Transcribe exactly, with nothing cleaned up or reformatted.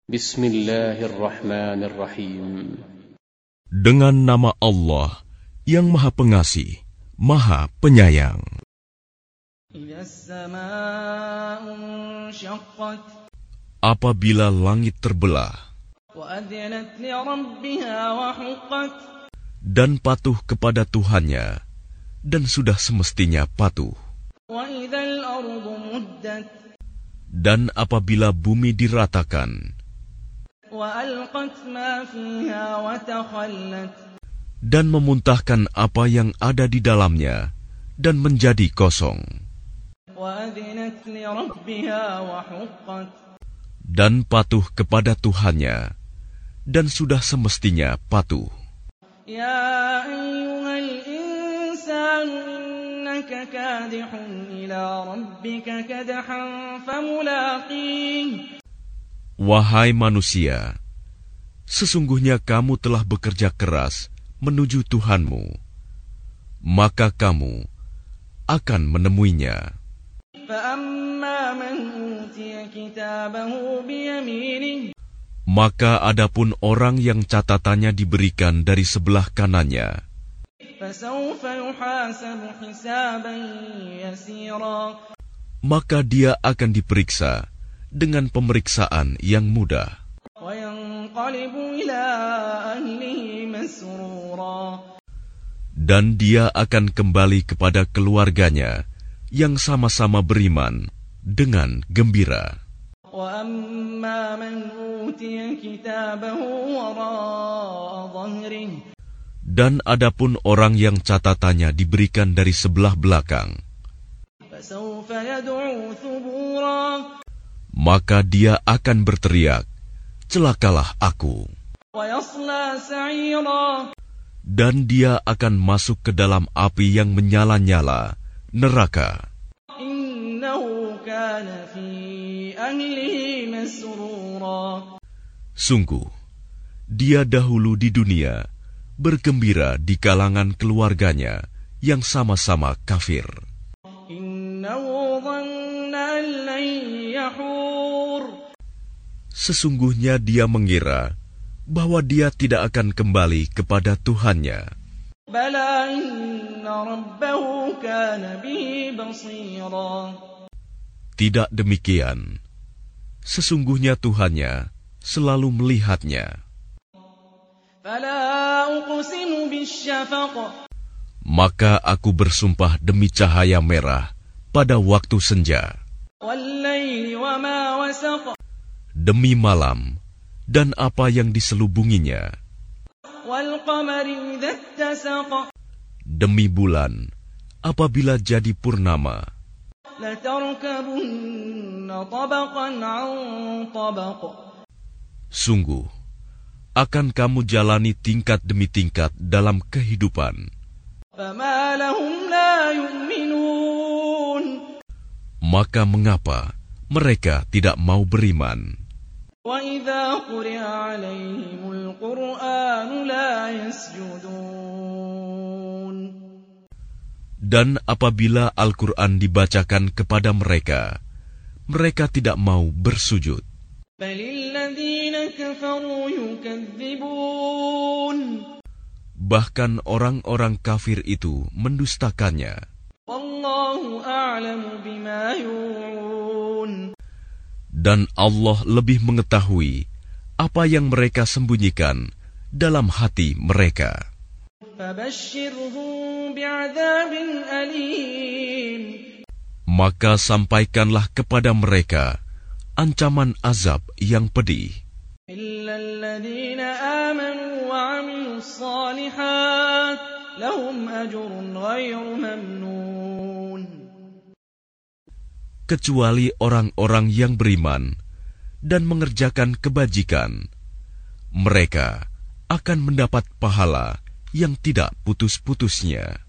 Bismillahirrahmanirrahim. Dengan nama Allah yang Maha Pengasih, Maha Penyayang. Apabila langit terbelah dan patuh kepada Tuhannya, dan sudah semestinya patuh. Dan apabila bumi diratakan dan memuntahkan apa yang ada di dalamnya dan menjadi kosong, dan patuh kepada Tuhannya dan sudah semestinya patuh. Ya ayyuhal insanu innaka kadihun ila rabbika kadhan famulaqih. Wahai manusia, sesungguhnya kamu telah bekerja keras menuju Tuhanmu, maka kamu akan menemuinya. Maka adapun orang yang catatannya diberikan dari sebelah kanannya, maka dia akan diperiksa dengan pemeriksaan yang mudah. Dan dia akan kembali kepada keluarganya yang sama-sama beriman dengan gembira. Dan adapun orang yang catatannya diberikan dari sebelah belakang, maka dia akan berteriak, celakalah aku. Dan dia akan masuk ke dalam api yang menyala-nyala, neraka. Sungguh, dia dahulu di dunia bergembira di kalangan keluarganya yang sama-sama kafir. Sesungguhnya dia mengira bahwa dia tidak akan kembali kepada Tuhannya. Tidak demikian. Sesungguhnya Tuhannya selalu melihatnya. Maka aku bersumpah demi cahaya merah pada waktu senja, demi malam dan apa yang diselubunginya, demi bulan apabila jadi purnama. Sungguh, akan kamu jalani tingkat demi tingkat dalam kehidupan. Maka mengapa mereka tidak mau beriman? Dan apabila Al-Quran dibacakan kepada mereka, mereka tidak mau bersujud. Bahkan orang-orang kafir itu mendustakannya. Dan Allah lebih mengetahui apa yang mereka sembunyikan dalam hati mereka. Maka sampaikanlah kepada mereka ancaman azab yang pedih. Kecuali orang-orang yang beriman dan mengerjakan kebajikan, mereka akan mendapat pahala yang tidak putus-putusnya.